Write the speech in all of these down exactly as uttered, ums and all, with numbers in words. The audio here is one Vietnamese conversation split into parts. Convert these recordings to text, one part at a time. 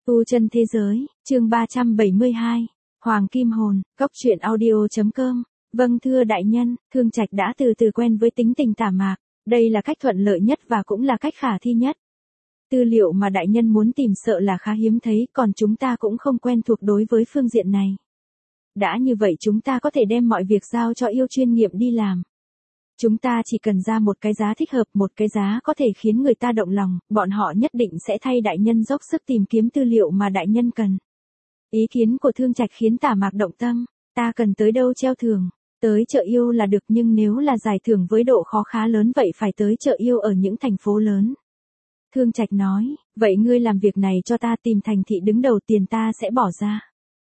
Tu chân thế giới, chương ba trăm bảy mươi hai, Hoàng Kim Hồn, Cốc truyện audio chấm com. Vâng thưa đại nhân, Thương Trạch đã từ từ quen với tính tình Tả Mạc, đây là cách thuận lợi nhất và cũng là cách khả thi nhất. Tư liệu mà đại nhân muốn tìm sợ là khá hiếm thấy, còn chúng ta cũng không quen thuộc đối với phương diện này. Đã như vậy chúng ta có thể đem mọi việc giao cho yêu chuyên nghiệp đi làm. Chúng ta chỉ cần ra một cái giá thích hợp, một cái giá có thể khiến người ta động lòng, bọn họ nhất định sẽ thay đại nhân dốc sức tìm kiếm tư liệu mà đại nhân cần. Ý kiến của Thương Trạch khiến Tả Mạc động tâm, ta cần tới đâu treo thưởng, tới chợ yêu là được, nhưng nếu là giải thưởng với độ khó khá lớn vậy phải tới chợ yêu ở những thành phố lớn. Thương Trạch nói, vậy ngươi làm việc này cho ta, tìm thành thị đứng đầu, tiền ta sẽ bỏ ra.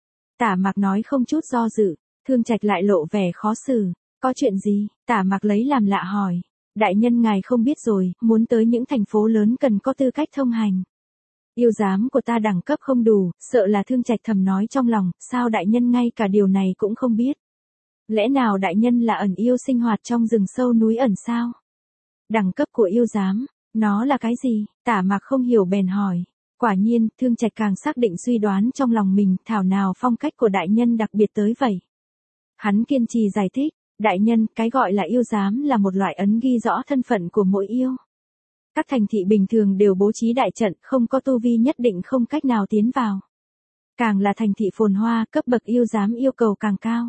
Tả Mạc nói không chút do dự. Thương Trạch lại lộ vẻ khó xử. Có chuyện gì? Tả Mạc lấy làm lạ hỏi. Đại nhân ngài không biết rồi, muốn tới những thành phố lớn cần có tư cách thông hành. Yêu giám của ta đẳng cấp không đủ, sợ là Thương Trạch thầm nói trong lòng, sao đại nhân ngay cả điều này cũng không biết? Lẽ nào đại nhân là ẩn yêu sinh hoạt trong rừng sâu núi ẩn sao? Đẳng cấp của yêu giám, nó là cái gì? Tả Mạc không hiểu bèn hỏi. Quả nhiên, Thương Trạch càng xác định suy đoán trong lòng mình, thảo nào phong cách của đại nhân đặc biệt tới vậy. Hắn kiên trì giải thích. Đại nhân, cái gọi là yêu giám là một loại ấn ghi rõ thân phận của mỗi yêu. Các thành thị bình thường đều bố trí đại trận, không có tu vi nhất định không cách nào tiến vào. Càng là thành thị phồn hoa, cấp bậc yêu giám yêu cầu càng cao.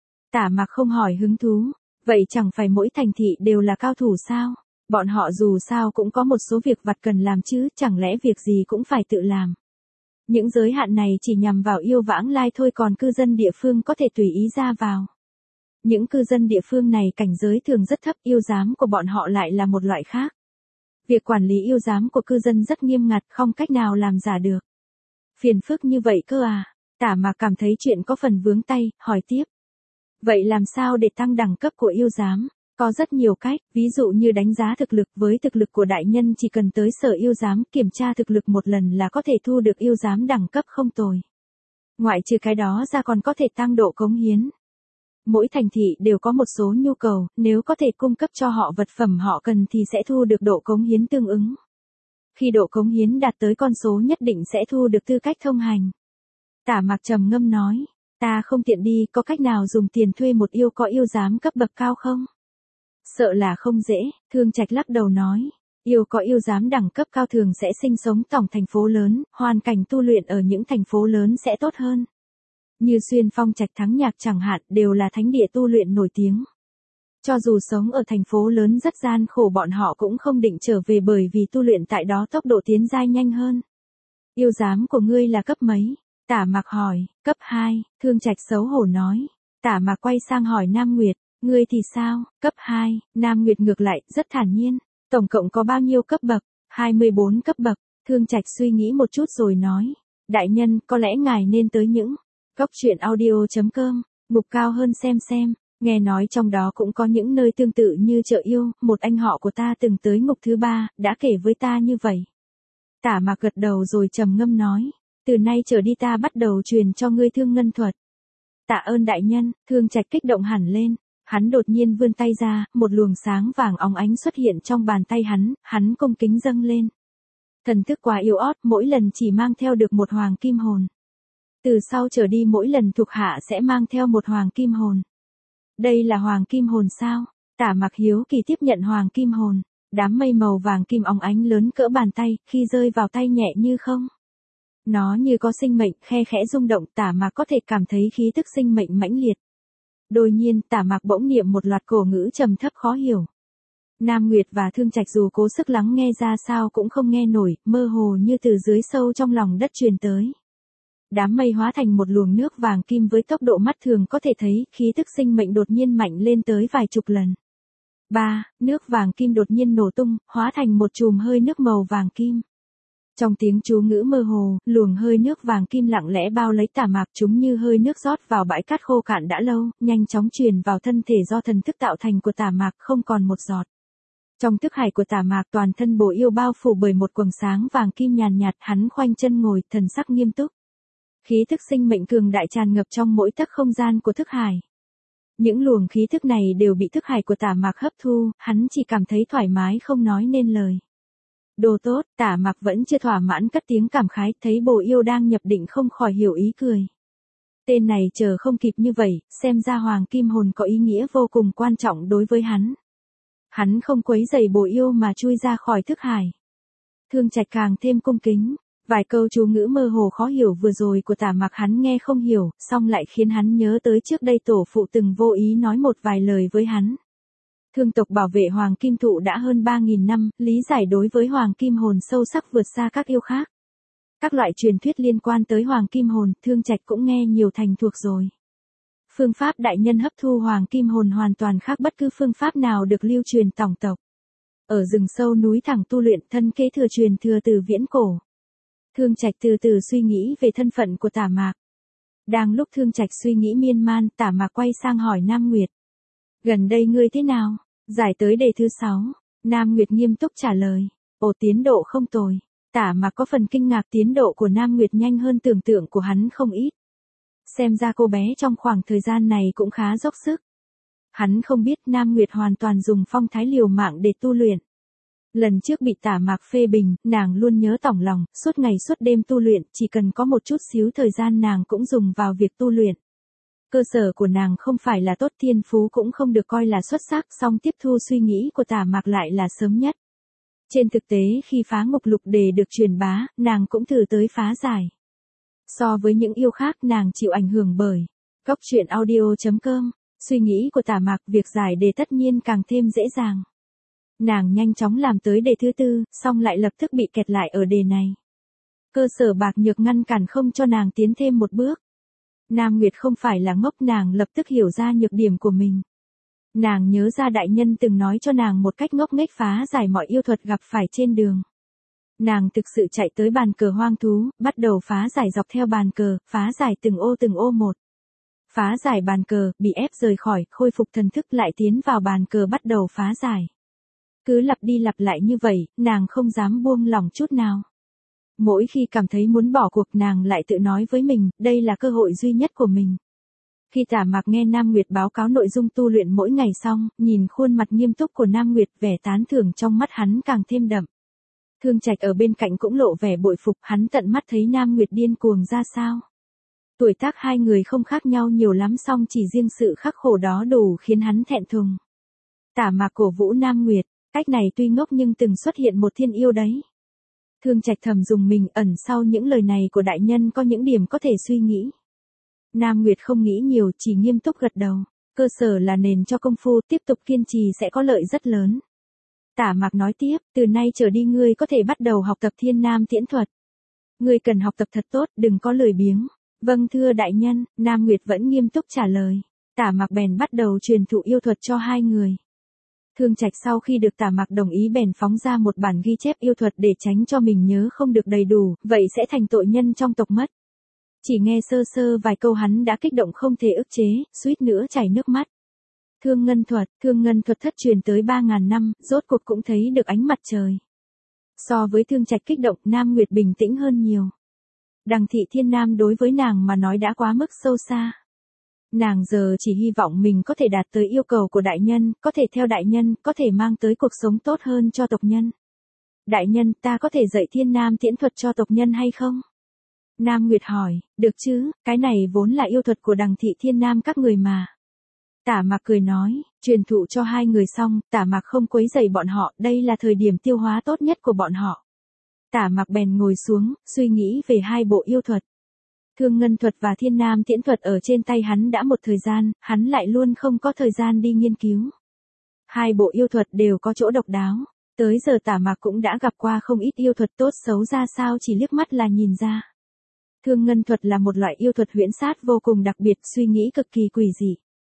Tả Mạc không hỏi hứng thú, vậy chẳng phải mỗi thành thị đều là cao thủ sao? Bọn họ dù sao cũng có một số việc vặt cần làm chứ, chẳng lẽ việc gì cũng phải tự làm. Những giới hạn này chỉ nhằm vào yêu vãng lai thôi, còn cư dân địa phương có thể tùy ý ra vào. Những cư dân địa phương này cảnh giới thường rất thấp, yêu giám của bọn họ lại là một loại khác. Việc quản lý yêu giám của cư dân rất nghiêm ngặt, không cách nào làm giả được. Phiền phức như vậy cơ à? Tả Mạc cảm thấy chuyện có phần vướng tay, hỏi tiếp. Vậy làm sao để tăng đẳng cấp của yêu giám? Có rất nhiều cách, ví dụ như đánh giá thực lực, với thực lực của đại nhân chỉ cần tới sở yêu giám kiểm tra thực lực một lần là có thể thu được yêu giám đẳng cấp không tồi. Ngoại trừ cái đó ra còn có thể tăng độ cống hiến. Mỗi thành thị đều có một số nhu cầu, nếu có thể cung cấp cho họ vật phẩm họ cần thì sẽ thu được độ cống hiến tương ứng. Khi độ cống hiến đạt tới con số nhất định sẽ thu được tư cách thông hành. Tả Mạc trầm ngâm nói, ta không tiện đi, có cách nào dùng tiền thuê một yêu có yêu giám cấp bậc cao không? Sợ là không dễ, Thương Trạch lắc đầu nói, yêu có yêu giám đẳng cấp cao thường sẽ sinh sống tổng thành phố lớn, hoàn cảnh tu luyện ở những thành phố lớn sẽ tốt hơn. Như Xuyên Phong Trạch Thắng Nhạc chẳng hạn, đều là thánh địa tu luyện nổi tiếng. Cho dù sống ở thành phố lớn rất gian khổ, bọn họ cũng không định trở về bởi vì tu luyện tại đó tốc độ tiến giai nhanh hơn. Yêu giám của ngươi là cấp mấy? Tả Mạc hỏi. Cấp hai, Thương Trạch xấu hổ nói. Tả Mạc quay sang hỏi Nam Nguyệt, ngươi thì sao? Cấp hai, Nam Nguyệt ngược lại, rất thản nhiên. Tổng cộng có bao nhiêu cấp bậc? hai mươi bốn cấp bậc. Thương Trạch suy nghĩ một chút rồi nói. Đại nhân, có lẽ ngài nên tới những Cốc truyện audio chấm com, mục cao hơn xem xem, nghe nói trong đó cũng có những nơi tương tự như chợ yêu, một anh họ của ta từng tới ngục thứ ba, đã kể với ta như vậy. Tả Mạc gật đầu rồi trầm ngâm nói, từ nay trở đi ta bắt đầu truyền cho ngươi thương ngân thuật. Tạ ơn đại nhân, Thương Trạch kích động hẳn lên, hắn đột nhiên vươn tay ra, một luồng sáng vàng óng ánh xuất hiện trong bàn tay hắn, hắn cung kính dâng lên. Thần thức quá yếu ớt, mỗi lần chỉ mang theo được một hoàng kim hồn. Từ sau trở đi mỗi lần thuộc hạ sẽ mang theo một hoàng kim hồn. Đây là hoàng kim hồn sao? Tả Mạc hiếu kỳ tiếp nhận hoàng kim hồn. Đám mây màu vàng kim óng ánh lớn cỡ bàn tay, khi rơi vào tay nhẹ như không. Nó như có sinh mệnh, khe khẽ rung động, Tả Mạc có thể cảm thấy khí tức sinh mệnh mãnh liệt. Đột nhiên, Tả Mạc bỗng niệm một loạt cổ ngữ trầm thấp khó hiểu. Nam Nguyệt và Thương Trạch dù cố sức lắng nghe ra sao cũng không nghe nổi, mơ hồ như từ dưới sâu trong lòng đất truyền tới. Đám mây hóa thành một luồng nước vàng kim với tốc độ mắt thường có thể thấy, khí tức sinh mệnh đột nhiên mạnh lên tới vài chục lần. ba. Nước vàng kim đột nhiên nổ tung, hóa thành một chùm hơi nước màu vàng kim. Trong tiếng chú ngữ mơ hồ, luồng hơi nước vàng kim lặng lẽ bao lấy Tả Mạc, chúng như hơi nước rót vào bãi cát khô cạn đã lâu, nhanh chóng truyền vào thân thể do thần thức tạo thành của Tả Mạc, không còn một giọt. Trong thức hải của Tả Mạc toàn thân bộ yêu bao phủ bởi một quầng sáng vàng kim nhàn nhạt, hắn khoanh chân ngồi, thần sắc nghiêm túc. Khí thức sinh mệnh cường đại tràn ngập trong mỗi tấc không gian của thức hải. Những luồng khí thức này đều bị thức hải của Tả Mạc hấp thu, hắn chỉ cảm thấy thoải mái không nói nên lời. Đồ tốt, Tả Mặc vẫn chưa thỏa mãn cất tiếng cảm khái, thấy bồ yêu đang nhập định không khỏi hiểu ý cười. Tên này chờ không kịp như vậy, xem ra hoàng kim hồn có ý nghĩa vô cùng quan trọng đối với hắn. Hắn không quấy rầy bồ yêu mà chui ra khỏi thức hải. Thương Trạch càng thêm cung kính, vài câu chú ngữ mơ hồ khó hiểu vừa rồi của Tả Mặc hắn nghe không hiểu, song lại khiến hắn nhớ tới trước đây tổ phụ từng vô ý nói một vài lời với hắn. Thương tộc bảo vệ hoàng kim thụ đã hơn ba nghìn năm, lý giải đối với hoàng kim hồn sâu sắc vượt xa các yêu khác. Các loại truyền thuyết liên quan tới hoàng kim hồn, Thương Trạch cũng nghe nhiều thành thuộc rồi. Phương pháp đại nhân hấp thu hoàng kim hồn hoàn toàn khác bất cứ phương pháp nào được lưu truyền tổng tộc. Ở rừng sâu núi thẳng tu luyện, thân kế thừa truyền thừa từ viễn cổ. Thương Trạch từ từ suy nghĩ về thân phận của Tả Mạc. Đang lúc Thương Trạch suy nghĩ miên man, Tả Mạc quay sang hỏi Nam Nguyệt. Gần đây ngươi thế nào? Giải tới đề thứ sáu. Nam Nguyệt nghiêm túc trả lời. Ồ, tiến độ không tồi. Tả Mạc có phần kinh ngạc, tiến độ của Nam Nguyệt nhanh hơn tưởng tượng của hắn không ít. Xem ra cô bé trong khoảng thời gian này cũng khá dốc sức. Hắn không biết Nam Nguyệt hoàn toàn dùng phong thái liều mạng để tu luyện. Lần trước bị Tả Mạc phê bình, nàng luôn nhớ tỏng lòng, suốt ngày suốt đêm tu luyện, chỉ cần có một chút xíu thời gian nàng cũng dùng vào việc tu luyện. Cơ sở của nàng không phải là tốt, thiên phú cũng không được coi là xuất sắc, song tiếp thu suy nghĩ của Tả Mạc lại là sớm nhất. Trên thực tế khi phá ngục lục đề được truyền bá, nàng cũng thử tới phá giải. So với những yêu khác nàng chịu ảnh hưởng bởi Cốc truyện audio chấm com, suy nghĩ của Tả Mạc, việc giải đề tất nhiên càng thêm dễ dàng. Nàng nhanh chóng làm tới đề thứ tư, song lại lập tức bị kẹt lại ở đề này. Cơ sở bạc nhược ngăn cản không cho nàng tiến thêm một bước. Nam Nguyệt không phải là ngốc, nàng lập tức hiểu ra nhược điểm của mình. Nàng nhớ ra đại nhân từng nói cho nàng một cách ngốc nghếch phá giải mọi yêu thuật gặp phải trên đường. Nàng thực sự chạy tới bàn cờ hoang thú, bắt đầu phá giải dọc theo bàn cờ, phá giải từng ô từng ô một. Phá giải bàn cờ, bị ép rời khỏi, khôi phục thần thức lại tiến vào bàn cờ bắt đầu phá giải. Cứ lặp đi lặp lại như vậy, nàng không dám buông lỏng chút nào. Mỗi khi cảm thấy muốn bỏ cuộc nàng lại tự nói với mình, đây là cơ hội duy nhất của mình. Khi Tả Mạc nghe Nam Nguyệt báo cáo nội dung tu luyện mỗi ngày xong, nhìn khuôn mặt nghiêm túc của Nam Nguyệt, vẻ tán thưởng trong mắt hắn càng thêm đậm. Thương Trạch ở bên cạnh cũng lộ vẻ bội phục, hắn tận mắt thấy Nam Nguyệt điên cuồng ra sao. Tuổi tác hai người không khác nhau nhiều lắm, song chỉ riêng sự khắc khổ đó đủ khiến hắn thẹn thùng. Tả Mạc cổ vũ Nam Nguyệt, cách này tuy ngốc nhưng từng xuất hiện một thiên yêu đấy. Thương Trạch thầm dùng mình, ẩn sau những lời này của đại nhân có những điểm có thể suy nghĩ. Nam Nguyệt không nghĩ nhiều, chỉ nghiêm túc gật đầu. Cơ sở là nền cho công phu, tiếp tục kiên trì sẽ có lợi rất lớn. Tả Mạc nói tiếp, từ nay trở đi ngươi có thể bắt đầu học tập Thiên Nam Tiễn Thuật. Ngươi cần học tập thật tốt, đừng có lười biếng. Vâng thưa đại nhân, Nam Nguyệt vẫn nghiêm túc trả lời. Tả Mạc bèn bắt đầu truyền thụ yêu thuật cho hai người. Thương Trạch sau khi được Tả Mạc đồng ý bèn phóng ra một bản ghi chép yêu thuật để tránh cho mình nhớ không được đầy đủ, vậy sẽ thành tội nhân trong tộc mất. Chỉ nghe sơ sơ vài câu hắn đã kích động không thể ức chế, suýt nữa chảy nước mắt. Thương ngân thuật, thương ngân thuật thất truyền tới ba ngàn năm, rốt cuộc cũng thấy được ánh mặt trời. So với Thương Trạch kích động, Nam Nguyệt bình tĩnh hơn nhiều. Đằng thị thiên nam đối với nàng mà nói đã quá mức sâu xa. Nàng giờ chỉ hy vọng mình có thể đạt tới yêu cầu của đại nhân, có thể theo đại nhân, có thể mang tới cuộc sống tốt hơn cho tộc nhân. Đại nhân, ta có thể dạy Thiên Nam Tiễn Thuật cho tộc nhân hay không? Nam Nguyệt hỏi, được chứ, cái này vốn là yêu thuật của đằng thị thiên nam các người mà. Tả Mạc cười nói, truyền thụ cho hai người xong, Tả Mạc không quấy rầy bọn họ, đây là thời điểm tiêu hóa tốt nhất của bọn họ. Tả Mạc bèn ngồi xuống, suy nghĩ về hai bộ yêu thuật. Thương ngân thuật và Thiên Nam Tiễn Thuật ở trên tay hắn đã một thời gian, hắn lại luôn không có thời gian đi nghiên cứu. Hai bộ yêu thuật đều có chỗ độc đáo. Tới giờ Tả Mạc cũng đã gặp qua không ít yêu thuật tốt xấu ra sao chỉ liếc mắt là nhìn ra. Thương ngân thuật là một loại yêu thuật huyễn sát vô cùng đặc biệt, suy nghĩ cực kỳ quỷ dị.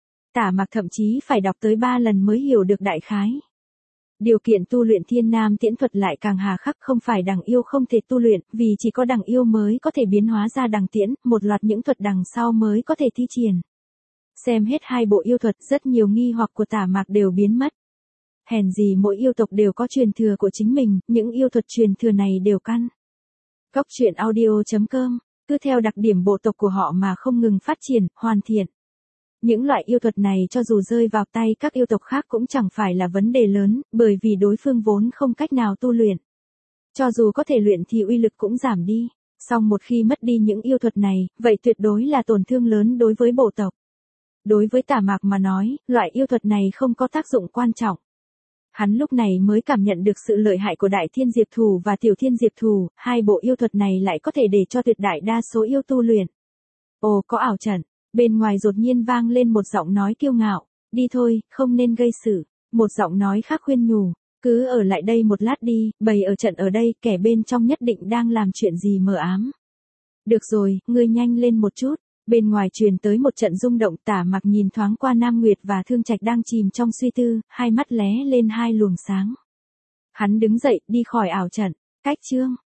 Tả Mạc thậm chí phải đọc tới ba lần mới hiểu được đại khái. Điều kiện tu luyện Thiên Nam Tiễn Thuật lại càng hà khắc, không phải đằng yêu không thể tu luyện, vì chỉ có đằng yêu mới có thể biến hóa ra đằng tiễn, một loạt những thuật đằng sau mới có thể thi triển. Xem hết hai bộ yêu thuật, rất nhiều nghi hoặc của Tả Mạc đều biến mất. Hèn gì mỗi yêu tộc đều có truyền thừa của chính mình, những yêu thuật truyền thừa này đều căn. Cốc truyện audio chấm com, cứ theo đặc điểm bộ tộc của họ mà không ngừng phát triển, hoàn thiện. Những loại yêu thuật này cho dù rơi vào tay các yêu tộc khác cũng chẳng phải là vấn đề lớn, bởi vì đối phương vốn không cách nào tu luyện. Cho dù có thể luyện thì uy lực cũng giảm đi. Song một khi mất đi những yêu thuật này, vậy tuyệt đối là tổn thương lớn đối với bộ tộc. Đối với Tả Mạc mà nói, loại yêu thuật này không có tác dụng quan trọng. Hắn lúc này mới cảm nhận được sự lợi hại của Đại Thiên Diệp Thù và Tiểu Thiên Diệp Thù, hai bộ yêu thuật này lại có thể để cho tuyệt đại đa số yêu tu luyện. Ồ, có ảo trận, bên ngoài đột nhiên vang lên một giọng nói kiêu ngạo, đi thôi, không nên gây sự. Một giọng nói khác khuyên nhủ, cứ ở lại đây một lát đi, bày ở trận ở đây, kẻ bên trong nhất định đang làm chuyện gì mờ ám. Được rồi, ngươi nhanh lên một chút. Bên ngoài truyền tới một trận rung động. Tả Mặc nhìn thoáng qua Nam Nguyệt và Thương Trạch đang chìm trong suy tư, hai mắt lé lên hai luồng sáng. Hắn đứng dậy, đi khỏi ảo trận. Cách chương